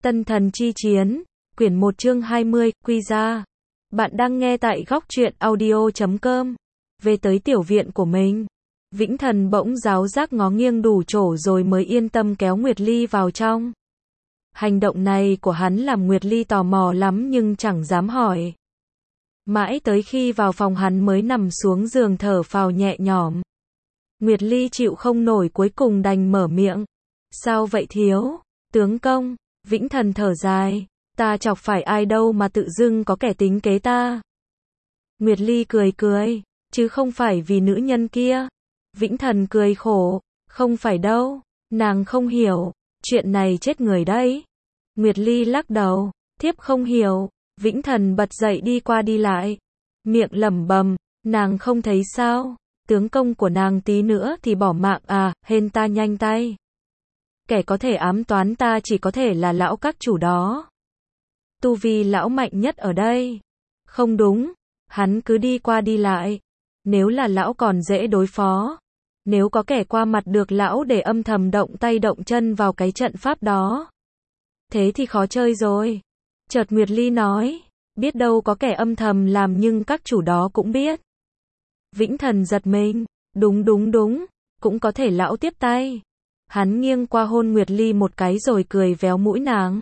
Tân Thần Chi Chiến, quyển 1 chương 20, quy ra. Bạn đang nghe tại góc truyện audio.com. Về tới tiểu viện của mình, Vĩnh Thần bỗng giáo giác ngó nghiêng đủ chỗ rồi mới yên tâm kéo Nguyệt Ly vào trong. Hành động này của hắn làm Nguyệt Ly tò mò lắm nhưng chẳng dám hỏi. Mãi tới khi vào phòng hắn mới nằm xuống giường thở phào nhẹ nhõm. Nguyệt Ly chịu không nổi cuối cùng đành mở miệng. Sao vậy thiếu tướng công? Vĩnh Thần thở dài. Ta chọc phải ai đâu mà tự dưng có kẻ tính kế ta. Nguyệt Ly cười cười. Chứ không phải vì nữ nhân kia. Vĩnh Thần cười khổ. Không phải đâu. Nàng không hiểu. Chuyện này chết người đấy. Nguyệt Ly lắc đầu. Thiếp không hiểu. Vĩnh Thần bật dậy đi qua đi lại. Miệng lẩm bẩm. Nàng không thấy sao? Tướng công của nàng tí nữa thì bỏ mạng à, hên ta nhanh tay. Kẻ có thể ám toán ta chỉ có thể là lão các chủ đó. Tu vi lão mạnh nhất ở đây. Không đúng, hắn cứ đi qua đi lại. Nếu là lão còn dễ đối phó. Nếu có kẻ qua mặt được lão để âm thầm động tay động chân vào cái trận pháp đó. Thế thì khó chơi rồi. Chợt Nguyệt Ly nói, biết đâu có kẻ âm thầm làm nhưng các chủ đó cũng biết. Vĩnh Thần giật mình, đúng, cũng có thể lão tiếp tay. Hắn nghiêng qua hôn Nguyệt Ly một cái rồi cười véo mũi nàng.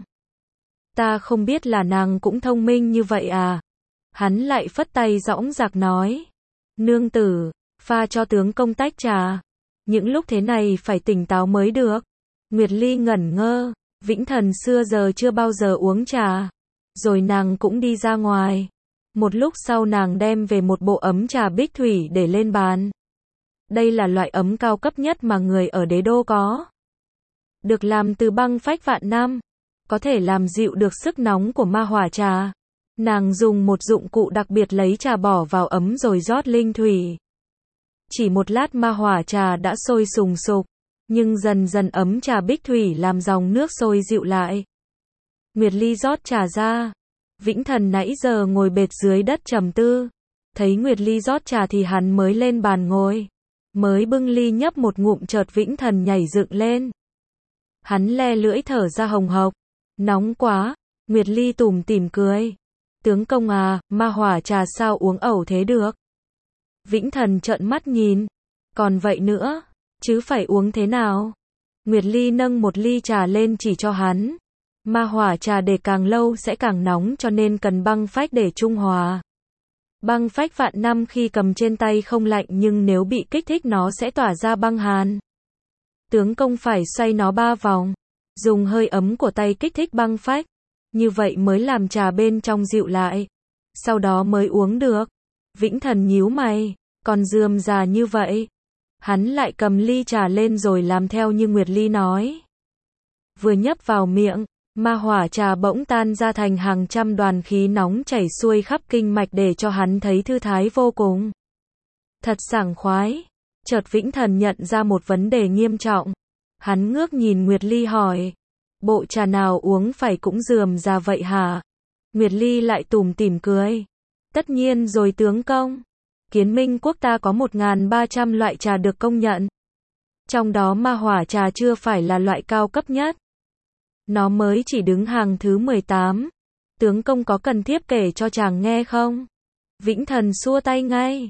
Ta không biết là nàng cũng thông minh như vậy à. Hắn lại phất tay dõng dạc nói. Nương tử, pha cho tướng công tách trà. Những lúc thế này phải tỉnh táo mới được. Nguyệt Ly ngẩn ngơ, Vĩnh Thần xưa giờ chưa bao giờ uống trà. Rồi nàng cũng đi ra ngoài. Một lúc sau nàng đem về một bộ ấm trà bích thủy để lên bàn. Đây là loại ấm cao cấp nhất mà người ở đế đô có. Được làm từ băng phách vạn năm. Có thể làm dịu được sức nóng của ma hỏa trà. Nàng dùng một dụng cụ đặc biệt lấy trà bỏ vào ấm rồi rót linh thủy. Chỉ một lát ma hỏa trà đã sôi sùng sục. Nhưng dần dần ấm trà bích thủy làm dòng nước sôi dịu lại. Nguyệt Ly rót trà ra. Vĩnh Thần nãy giờ ngồi bệt dưới đất trầm tư. Thấy Nguyệt Ly rót trà thì hắn mới lên bàn ngồi. Mới bưng ly nhấp một ngụm chợt Vĩnh Thần nhảy dựng lên. Hắn le lưỡi thở ra hồng hộc. Nóng quá. Nguyệt Ly tủm tỉm cười. Tướng công à, ma hỏa trà sao uống ẩu thế được? Vĩnh Thần trợn mắt nhìn. Còn vậy nữa, chứ phải uống thế nào? Nguyệt Ly nâng một ly trà lên chỉ cho hắn. Ma hỏa trà để càng lâu sẽ càng nóng cho nên cần băng phách để trung hòa. Băng phách vạn năm khi cầm trên tay không lạnh nhưng nếu bị kích thích nó sẽ tỏa ra băng hàn. Tướng công phải xoay nó 3 vòng. Dùng hơi ấm của tay kích thích băng phách. Như vậy mới làm trà bên trong dịu lại. Sau đó mới uống được. Vĩnh Thần nhíu mày. Còn rườm rà như vậy. Hắn lại cầm ly trà lên rồi làm theo như Nguyệt Ly nói. Vừa nhấp vào miệng. Ma hỏa trà bỗng tan ra thành hàng trăm đoàn khí nóng chảy xuôi khắp kinh mạch để cho hắn thấy thư thái vô cùng. Thật sảng khoái. Chợt Vĩnh Thần nhận ra một vấn đề nghiêm trọng. Hắn ngước nhìn Nguyệt Ly hỏi. Bộ trà nào uống phải cũng rườm rà vậy hả? Nguyệt Ly lại tủm tỉm cười. Tất nhiên rồi tướng công. Kiến Minh quốc ta có 1.300 loại trà được công nhận. Trong đó ma hỏa trà chưa phải là loại cao cấp nhất. Nó mới chỉ đứng hàng thứ 18. Tướng công có cần thiếp kể cho chàng nghe không? Vĩnh Thần xua tay ngay.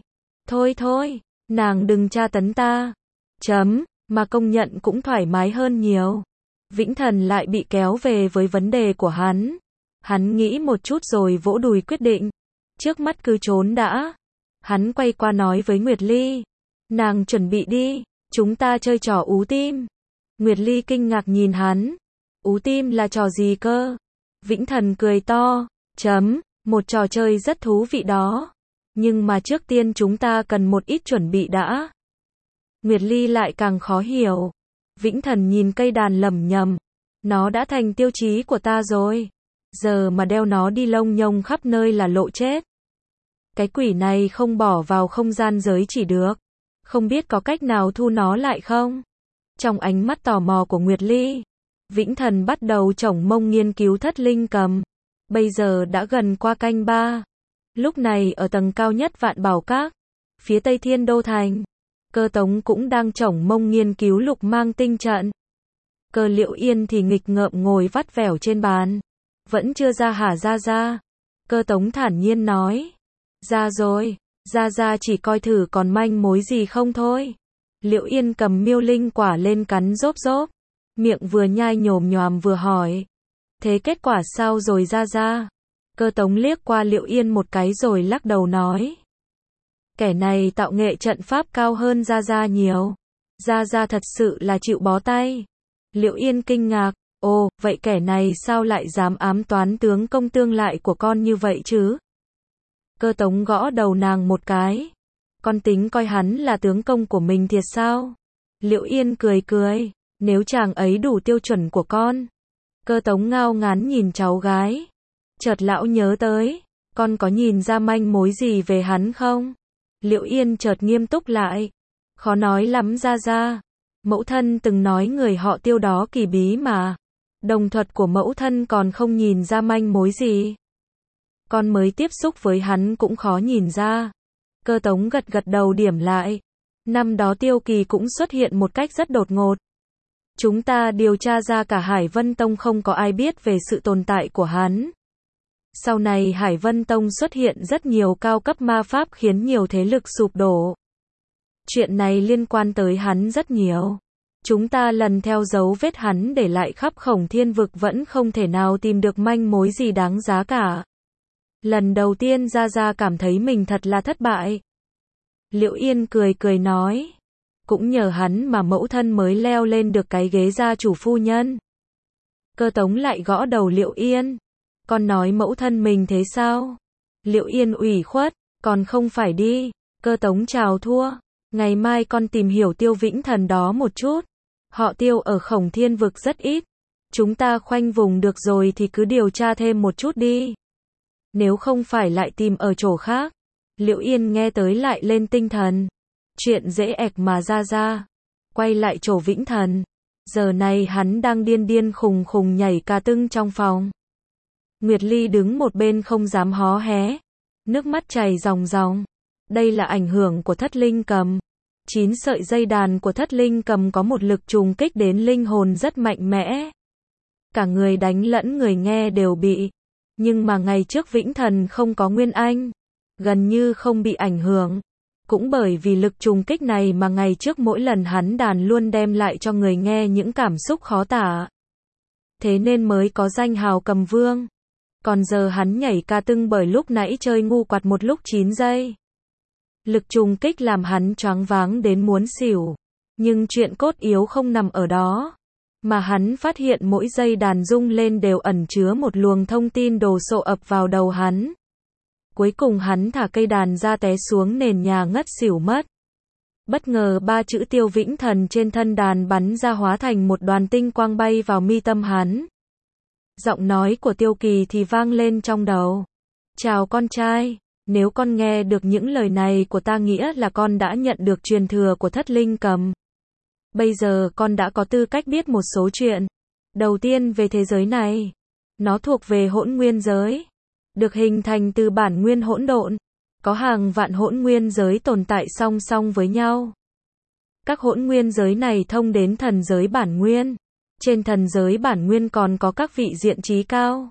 Thôi, nàng đừng tra tấn ta. Mà công nhận cũng thoải mái hơn nhiều. Vĩnh Thần lại bị kéo về với vấn đề của hắn. Hắn nghĩ một chút rồi vỗ đùi quyết định. Trước mắt cứ trốn đã. Hắn quay qua nói với Nguyệt Ly. Nàng chuẩn bị đi, chúng ta chơi trò ú tim. Nguyệt Ly kinh ngạc nhìn hắn. Ú tim là trò gì cơ? Vĩnh Thần cười to. Một trò chơi rất thú vị đó. Nhưng mà trước tiên chúng ta cần một ít chuẩn bị đã. Nguyệt Ly lại càng khó hiểu. Vĩnh Thần nhìn cây đàn lẩm nhẩm. Nó đã thành tiêu chí của ta rồi. Giờ mà đeo nó đi lông nhông khắp nơi là lộ chết. Cái quỷ này không bỏ vào không gian giới chỉ được. Không biết có cách nào thu nó lại không? Trong ánh mắt tò mò của Nguyệt Ly, Vĩnh Thần bắt đầu chổng mông nghiên cứu thất linh cầm. Bây giờ đã gần qua canh 3. Lúc này ở tầng cao nhất Vạn Bảo Các, phía tây Thiên Đô Thành, Cơ Tống cũng đang chổng mông nghiên cứu lục mang tinh trận. Cơ Liệu Yên thì nghịch ngợm ngồi vắt vẻo trên bàn. Vẫn chưa ra hả Gia Gia? Cơ Tống thản nhiên nói. Ra rồi, Gia Gia chỉ coi thử còn manh mối gì không thôi. Liệu Yên cầm miêu linh quả lên cắn rốp rốp. Miệng vừa nhai nhồm nhòm vừa hỏi. Thế kết quả sao rồi Gia Gia? Cơ Tống liếc qua Liệu Yên một cái rồi lắc đầu nói. Kẻ này tạo nghệ trận pháp cao hơn Gia Gia nhiều. Gia Gia thật sự là chịu bó tay. Liệu Yên kinh ngạc. Ồ, vậy kẻ này sao lại dám ám toán tướng công tương lại của con như vậy chứ? Cơ Tống gõ đầu nàng một cái. Con tính coi hắn là tướng công của mình thiệt sao? Liệu Yên cười cười. Nếu chàng ấy đủ tiêu chuẩn của con. Cơ Tống ngao ngán nhìn cháu gái. Chợt lão nhớ tới. Con có nhìn ra manh mối gì về hắn không? Liệu Yên chợt nghiêm túc lại. Khó nói lắm Gia Gia. Mẫu thân từng nói người họ Tiêu đó kỳ bí mà. Đồng thuật của mẫu thân còn không nhìn ra manh mối gì. Con mới tiếp xúc với hắn cũng khó nhìn ra. Cơ Tống gật gật đầu điểm lại. Năm đó Tiêu Kỳ cũng xuất hiện một cách rất đột ngột. Chúng ta điều tra ra cả Hải Vân Tông không có ai biết về sự tồn tại của hắn. Sau này Hải Vân Tông xuất hiện rất nhiều cao cấp ma pháp khiến nhiều thế lực sụp đổ. Chuyện này liên quan tới hắn rất nhiều. Chúng ta lần theo dấu vết hắn để lại khắp Khổng Thiên vực vẫn không thể nào tìm được manh mối gì đáng giá cả. Lần đầu tiên Gia Gia cảm thấy mình thật là thất bại. Liệu Yên cười cười nói. Cũng nhờ hắn mà mẫu thân mới leo lên được cái ghế gia chủ phu nhân. Cơ Tống lại gõ đầu Liệu Yên. Con nói mẫu thân mình thế sao? Liệu Yên ủy khuất. Còn không phải đi. Cơ Tống chào thua. Ngày mai con tìm hiểu Tiêu Vĩnh Thần đó một chút. Họ Tiêu ở Khổng Thiên vực rất ít. Chúng ta khoanh vùng được rồi thì cứ điều tra thêm một chút đi. Nếu không phải lại tìm ở chỗ khác. Liệu Yên nghe tới lại lên tinh thần. Chuyện dễ ạch mà Gia Gia. Quay lại chỗ Vĩnh Thần. Giờ này hắn đang điên điên khùng khùng nhảy ca tưng trong phòng. Nguyệt Ly đứng một bên không dám hó hé. Nước mắt chảy ròng ròng. Đây là ảnh hưởng của Thất Linh Cầm. 9 sợi dây đàn của Thất Linh Cầm có một lực trùng kích đến linh hồn rất mạnh mẽ. Cả người đánh lẫn người nghe đều bị. Nhưng mà ngày trước Vĩnh Thần không có Nguyên Anh. Gần như không bị ảnh hưởng. Cũng bởi vì lực trùng kích này mà ngày trước mỗi lần hắn đàn luôn đem lại cho người nghe những cảm xúc khó tả. Thế nên mới có danh hào Cầm Vương. Còn giờ hắn nhảy ca tưng bởi lúc nãy chơi ngu quạt một lúc 9 giây. Lực trùng kích làm hắn choáng váng đến muốn xỉu. Nhưng chuyện cốt yếu không nằm ở đó. Mà hắn phát hiện mỗi dây đàn rung lên đều ẩn chứa một luồng thông tin đồ sộ ập vào đầu hắn. Cuối cùng hắn thả cây đàn ra té xuống nền nhà ngất xỉu mất. Bất ngờ 3 chữ Tiêu Vĩnh Thần trên thân đàn bắn ra hóa thành một đoàn tinh quang bay vào mi tâm hắn. Giọng nói của Tiêu Kỳ thì vang lên trong đầu. Chào con trai, nếu con nghe được những lời này của ta nghĩa là con đã nhận được truyền thừa của Thất Linh Cầm. Bây giờ con đã có tư cách biết một số chuyện. Đầu tiên về thế giới này. Nó thuộc về hỗn nguyên giới. Được hình thành từ bản nguyên hỗn độn. Có hàng vạn hỗn nguyên giới tồn tại song song với nhau. Các hỗn nguyên giới này thông đến thần giới bản nguyên. Trên thần giới bản nguyên còn có các vị diện trí cao.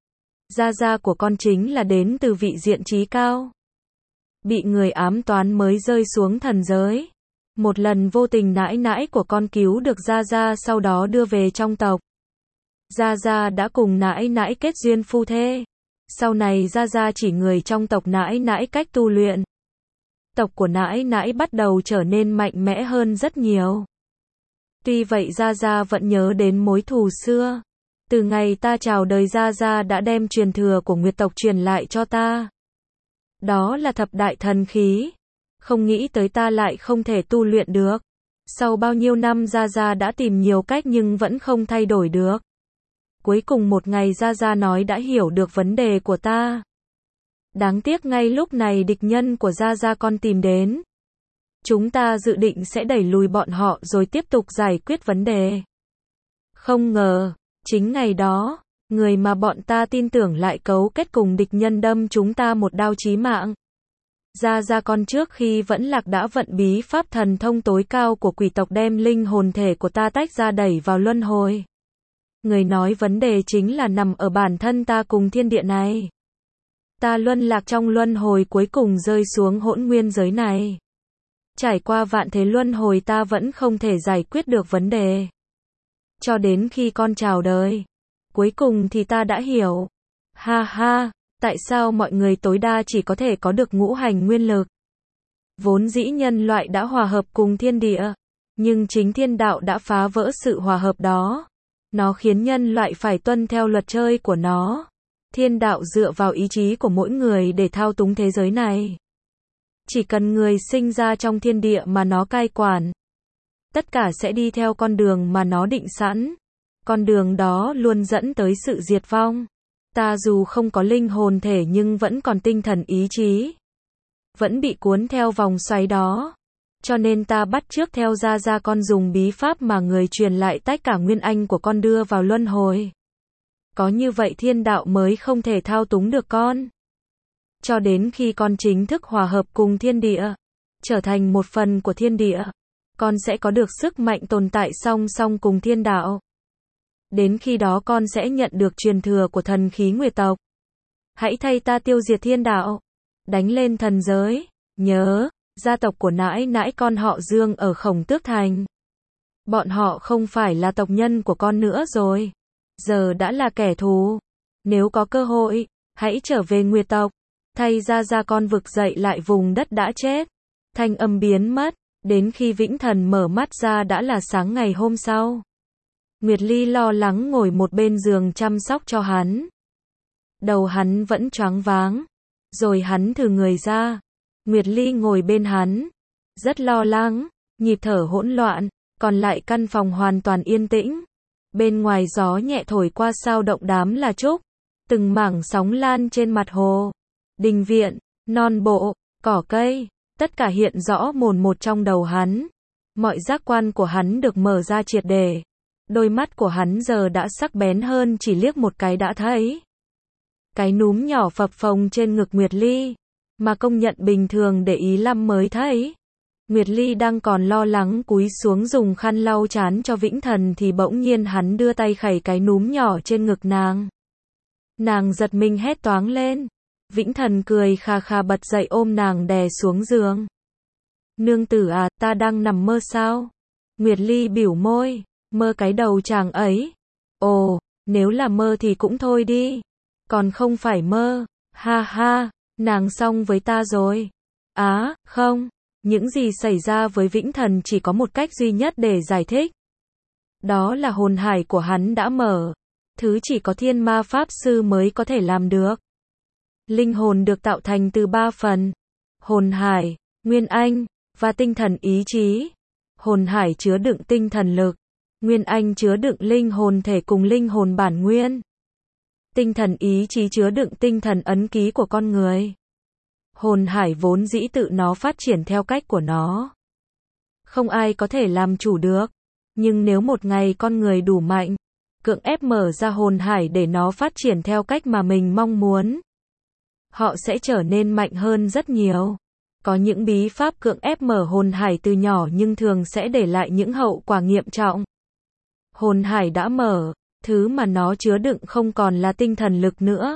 Gia Gia của con chính là đến từ vị diện trí cao. Bị người ám toán mới rơi xuống thần giới. Một lần vô tình nãi nãi của con cứu được Gia Gia sau đó đưa về trong tộc. Gia Gia đã cùng nãi nãi kết duyên phu thê. Sau này Gia Gia chỉ người trong tộc nãi nãi cách tu luyện. Tộc của nãi nãi bắt đầu trở nên mạnh mẽ hơn rất nhiều. Tuy vậy Gia Gia vẫn nhớ đến mối thù xưa. Từ ngày ta chào đời Gia Gia đã đem truyền thừa của Nguyệt tộc truyền lại cho ta. Đó là thập đại thần khí. Không nghĩ tới ta lại không thể tu luyện được. Sau bao nhiêu năm Gia Gia đã tìm nhiều cách nhưng vẫn không thay đổi được. Cuối cùng một ngày Gia Gia nói đã hiểu được vấn đề của ta. Đáng tiếc ngay lúc này địch nhân của Gia Gia con tìm đến. Chúng ta dự định sẽ đẩy lùi bọn họ rồi tiếp tục giải quyết vấn đề. Không ngờ, chính ngày đó, người mà bọn ta tin tưởng lại cấu kết cùng địch nhân đâm chúng ta một đao chí mạng. Gia con trước khi vẫn lạc đã vận bí pháp thần thông tối cao của quỷ tộc đem linh hồn thể của ta tách ra đẩy vào luân hồi. Người nói vấn đề chính là nằm ở bản thân ta cùng thiên địa này. Ta luân lạc trong luân hồi cuối cùng rơi xuống hỗn nguyên giới này. Trải qua vạn thế luân hồi ta vẫn không thể giải quyết được vấn đề. Cho đến khi con chào đời. Cuối cùng thì ta đã hiểu. Ha ha, tại sao mọi người tối đa chỉ có thể có được ngũ hành nguyên lực? Vốn dĩ nhân loại đã hòa hợp cùng thiên địa. Nhưng chính thiên đạo đã phá vỡ sự hòa hợp đó. Nó khiến nhân loại phải tuân theo luật chơi của nó. Thiên đạo dựa vào ý chí của mỗi người để thao túng thế giới này. Chỉ cần người sinh ra trong thiên địa mà nó cai quản. Tất cả sẽ đi theo con đường mà nó định sẵn. Con đường đó luôn dẫn tới sự diệt vong. Ta dù không có linh hồn thể nhưng vẫn còn tinh thần ý chí. Vẫn bị cuốn theo vòng xoáy đó. Cho nên ta bắt chước theo Gia con dùng bí pháp mà người truyền lại tách cả nguyên anh của con đưa vào luân hồi. Có như vậy thiên đạo mới không thể thao túng được con. Cho đến khi con chính thức hòa hợp cùng thiên địa, trở thành một phần của thiên địa, con sẽ có được sức mạnh tồn tại song song cùng thiên đạo. Đến khi đó con sẽ nhận được truyền thừa của thần khí nguyệt tộc. Hãy thay ta tiêu diệt thiên đạo, đánh lên thần giới. Nhớ, gia tộc của nãi nãi con họ Dương ở Khổng Tước Thành. Bọn họ không phải là tộc nhân của con nữa rồi. Giờ đã là kẻ thù. Nếu có cơ hội, hãy trở về nguyệt tộc. Thay Gia con vực dậy lại vùng đất đã chết. Thanh âm biến mất. Đến khi Vĩnh Thần mở mắt ra đã là sáng ngày hôm sau. Nguyệt Ly lo lắng ngồi một bên giường chăm sóc cho hắn. Đầu hắn vẫn choáng váng. Rồi hắn thử người ra. Nguyệt Ly ngồi bên hắn. Rất lo lắng. Nhịp thở hỗn loạn. Còn lại căn phòng hoàn toàn yên tĩnh. Bên ngoài gió nhẹ thổi qua sao động đám là trúc. Từng mảng sóng lan trên mặt hồ. Đình viện, non bộ, cỏ cây. Tất cả hiện rõ mồn một trong đầu hắn. Mọi giác quan của hắn được mở ra triệt để. Đôi mắt của hắn giờ đã sắc bén hơn chỉ liếc một cái đã thấy. Cái núm nhỏ phập phồng trên ngực Nguyệt Ly. Mà công nhận bình thường để ý lắm mới thấy. Nguyệt Ly đang còn lo lắng cúi xuống dùng khăn lau trán cho Vĩnh Thần thì bỗng nhiên hắn đưa tay khẩy cái núm nhỏ trên ngực nàng. Nàng giật mình hét toáng lên. Vĩnh Thần cười khà khà bật dậy ôm nàng đè xuống giường. Nương tử à, ta đang nằm mơ sao? Nguyệt Ly bỉu môi, mơ cái đầu chàng ấy. Ồ, nếu là mơ thì cũng thôi đi. Còn không phải mơ, ha ha, nàng xong với ta rồi. Á, không, những gì xảy ra với Vĩnh Thần chỉ có một cách duy nhất để giải thích. Đó là hồn hải của hắn đã mở. Thứ chỉ có thiên ma pháp sư mới có thể làm được. Linh hồn được tạo thành từ 3 phần. Hồn hải, nguyên anh, và tinh thần ý chí. Hồn hải chứa đựng tinh thần lực. Nguyên anh chứa đựng linh hồn thể cùng linh hồn bản nguyên. Tinh thần ý chí chứa đựng tinh thần ấn ký của con người. Hồn hải vốn dĩ tự nó phát triển theo cách của nó. Không ai có thể làm chủ được. Nhưng nếu một ngày con người đủ mạnh, cưỡng ép mở ra hồn hải để nó phát triển theo cách mà mình mong muốn, họ sẽ trở nên mạnh hơn rất nhiều. Có những bí pháp cưỡng ép mở hồn hải từ nhỏ nhưng thường sẽ để lại những hậu quả nghiêm trọng. Hồn hải đã mở, thứ mà nó chứa đựng không còn là tinh thần lực nữa.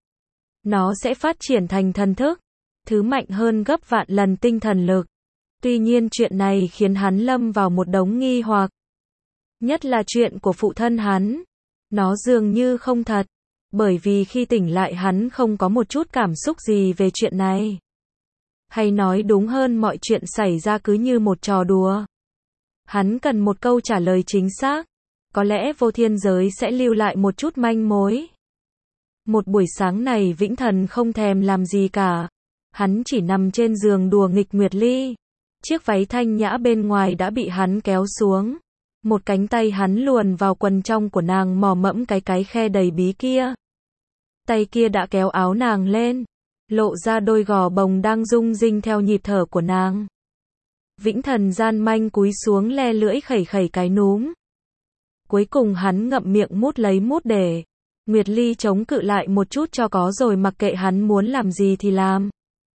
Nó sẽ phát triển thành thần thức, thứ mạnh hơn gấp vạn lần tinh thần lực. Tuy nhiên chuyện này khiến hắn lâm vào một đống nghi hoặc. Nhất là chuyện của phụ thân hắn. Nó dường như không thật. Bởi vì khi tỉnh lại hắn không có một chút cảm xúc gì về chuyện này. Hay nói đúng hơn mọi chuyện xảy ra cứ như một trò đùa. Hắn cần một câu trả lời chính xác. Có lẽ vô thiên giới sẽ lưu lại một chút manh mối. Một buổi sáng này Vĩnh Thần không thèm làm gì cả. Hắn chỉ nằm trên giường đùa nghịch Nguyệt Ly. Chiếc váy thanh nhã bên ngoài đã bị hắn kéo xuống. Một cánh tay hắn luồn vào quần trong của nàng mò mẫm cái khe đầy bí kia. Tay kia đã kéo áo nàng lên. Lộ ra đôi gò bồng đang rung rinh theo nhịp thở của nàng. Vĩnh Thần gian manh cúi xuống le lưỡi khẩy khẩy cái núm. Cuối cùng hắn ngậm miệng mút lấy mút để. Nguyệt Ly chống cự lại một chút cho có rồi mặc kệ hắn muốn làm gì thì làm.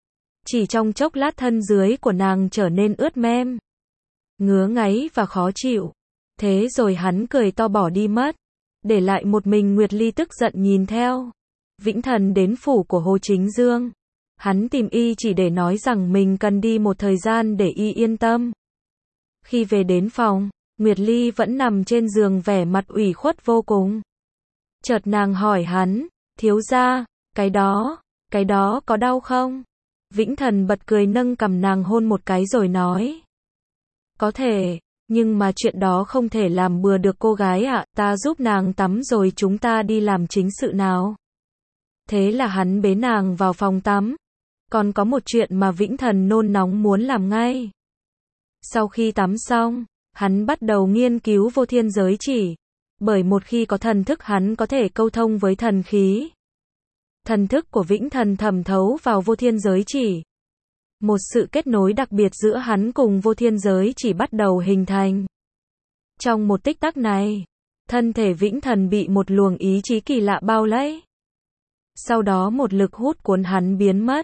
Chỉ trong chốc lát thân dưới của nàng trở nên ướt mem, ngứa ngáy và khó chịu. Thế rồi hắn cười to bỏ đi mất, để lại một mình Nguyệt Ly tức giận nhìn theo. Vĩnh Thần đến phủ của Hồ Chính Dương. Hắn tìm y chỉ để nói rằng mình cần đi một thời gian để y yên tâm. Khi về đến phòng, Nguyệt Ly vẫn nằm trên giường vẻ mặt ủy khuất vô cùng. Chợt nàng hỏi hắn, thiếu gia, cái đó có đau không? Vĩnh Thần bật cười nâng cằm nàng hôn một cái rồi nói. Có thể, nhưng mà chuyện đó không thể làm bừa được cô gái ạ, ta giúp nàng tắm rồi chúng ta đi làm chính sự nào. Thế là hắn bế nàng vào phòng tắm. Còn có một chuyện mà Vĩnh Thần nôn nóng muốn làm ngay. Sau khi tắm xong, hắn bắt đầu nghiên cứu vô thiên giới chỉ. Bởi một khi có thần thức hắn có thể câu thông với thần khí. Thần thức của Vĩnh Thần thẩm thấu vào vô thiên giới chỉ. Một sự kết nối đặc biệt giữa hắn cùng vô thiên giới chỉ bắt đầu hình thành. Trong một tích tắc này, thân thể Vĩnh Thần bị một luồng ý chí kỳ lạ bao lấy. Sau đó một lực hút cuốn hắn biến mất.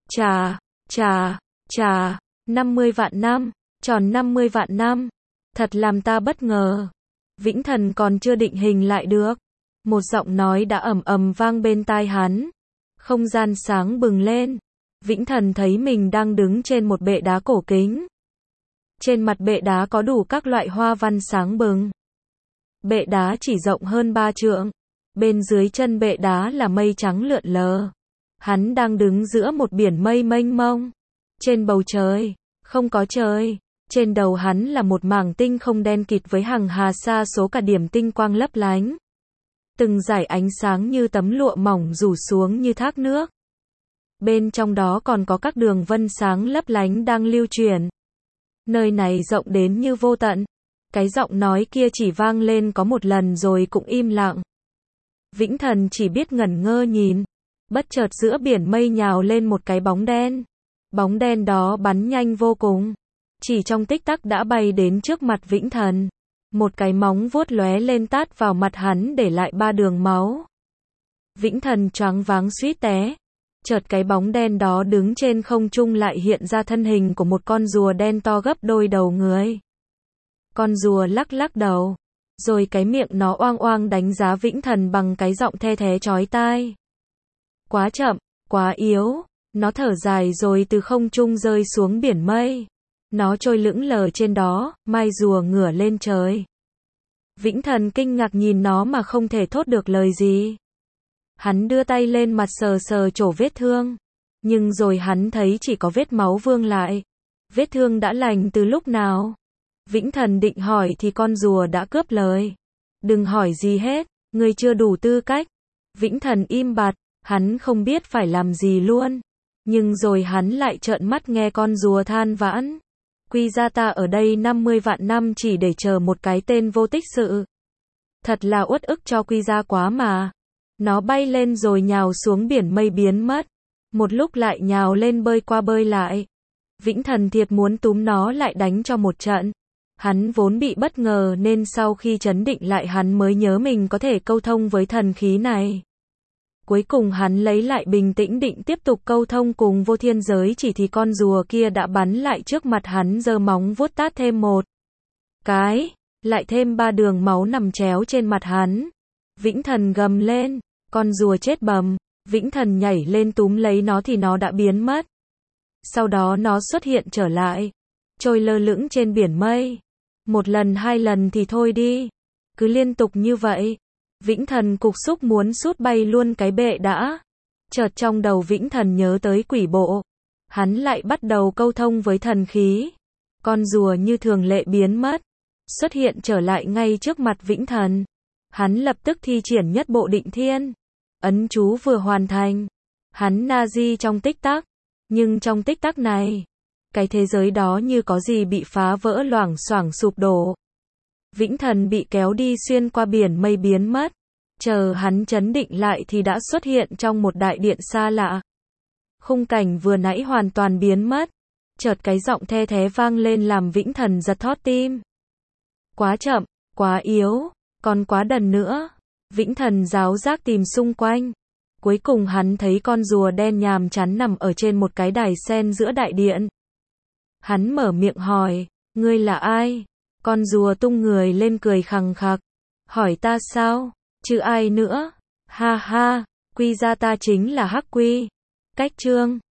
Chà, 50 vạn năm, tròn 50 vạn năm. Thật làm ta bất ngờ. Vĩnh Thần còn chưa định hình lại được. Một giọng nói đã ầm ầm vang bên tai hắn. Không gian sáng bừng lên. Vĩnh Thần thấy mình đang đứng trên một bệ đá cổ kính. Trên mặt bệ đá có đủ các loại hoa văn sáng bừng. Bệ đá chỉ rộng hơn 3 trượng. Bên dưới chân bệ đá là mây trắng lượn lờ. Hắn đang đứng giữa một biển mây mênh mông. Trên bầu trời, không có trời. Trên đầu hắn là một mảng tinh không đen kịt với hàng hà sa số cả điểm tinh quang lấp lánh. Từng dải ánh sáng như tấm lụa mỏng rủ xuống như thác nước. Bên trong đó còn có các đường vân sáng lấp lánh đang lưu chuyển. Nơi này rộng đến như vô tận. Cái giọng nói kia chỉ vang lên có một lần rồi cũng im lặng. Vĩnh Thần chỉ biết ngẩn ngơ nhìn. Bất chợt giữa biển mây nhào lên một cái bóng đen. Bóng đen đó bắn nhanh vô cùng. Chỉ trong tích tắc đã bay đến trước mặt Vĩnh Thần. Một cái móng vuốt lóe lên tát vào mặt hắn để lại 3 đường máu. Vĩnh Thần choáng váng suýt té. Chợt cái bóng đen đó đứng trên không trung lại hiện ra thân hình của một con rùa đen to gấp đôi đầu người. Con rùa lắc lắc đầu. Rồi cái miệng nó oang oang đánh giá Vĩnh Thần bằng cái giọng the thé chói tai. Quá chậm, quá yếu. Nó thở dài rồi từ không trung rơi xuống biển mây. Nó trôi lững lờ trên đó, mai rùa ngửa lên trời. Vĩnh Thần kinh ngạc nhìn nó mà không thể thốt được lời gì. Hắn đưa tay lên mặt sờ sờ chỗ vết thương. Nhưng rồi hắn thấy chỉ có vết máu vương lại. Vết thương đã lành từ lúc nào? Vĩnh Thần định hỏi thì con rùa đã cướp lời. Đừng hỏi gì hết, ngươi chưa đủ tư cách. Vĩnh Thần im bặt, hắn không biết phải làm gì luôn. Nhưng rồi hắn lại trợn mắt nghe con rùa than vãn. Quy ra ta ở đây 50 vạn năm chỉ để chờ một cái tên vô tích sự. Thật là uất ức cho Quy ra quá mà. Nó bay lên rồi nhào xuống biển mây biến mất. Một lúc lại nhào lên bơi qua bơi lại. Vĩnh Thần thiệt muốn túm nó lại đánh cho một trận. Hắn vốn bị bất ngờ nên sau khi trấn định lại hắn mới nhớ mình có thể câu thông với thần khí này. Cuối cùng hắn lấy lại bình tĩnh định tiếp tục câu thông cùng vô thiên giới chỉ thì con rùa kia đã bắn lại trước mặt hắn giơ móng vuốt tát thêm một cái, lại thêm 3 đường máu nằm chéo trên mặt hắn. Vĩnh Thần gầm lên, con rùa chết bầm. Vĩnh Thần nhảy lên túm lấy nó thì nó đã biến mất. Sau đó nó xuất hiện trở lại, trôi lơ lửng trên biển mây. 1 lần 2 lần thì thôi đi, cứ liên tục như vậy. Vĩnh Thần cục xúc muốn sút bay luôn cái bệ đã. Chợt trong đầu Vĩnh Thần nhớ tới quỷ bộ. Hắn lại bắt đầu câu thông với thần khí. Con rùa như thường lệ biến mất, xuất hiện trở lại ngay trước mặt Vĩnh Thần. Hắn lập tức thi triển nhất bộ định thiên. Ấn chú vừa hoàn thành, hắn na di trong tích tắc. Nhưng trong tích tắc này, cái thế giới đó như có gì bị phá vỡ loảng xoảng sụp đổ. Vĩnh Thần bị kéo đi xuyên qua biển mây biến mất. Chờ hắn trấn định lại thì đã xuất hiện trong một đại điện xa lạ. Khung cảnh vừa nãy hoàn toàn biến mất. Chợt cái giọng the thé vang lên làm Vĩnh Thần giật thót tim. Quá chậm, quá yếu, còn quá đần nữa. Vĩnh Thần giáo giác tìm xung quanh. Cuối cùng hắn thấy con rùa đen nhàm chán nằm ở trên một cái đài sen giữa đại điện. Hắn mở miệng hỏi, ngươi là ai? Con rùa tung người lên cười khằng khặc. Hỏi ta sao? Chứ ai nữa? Ha ha, Quy gia ta chính là Hắc Quy. Cách chương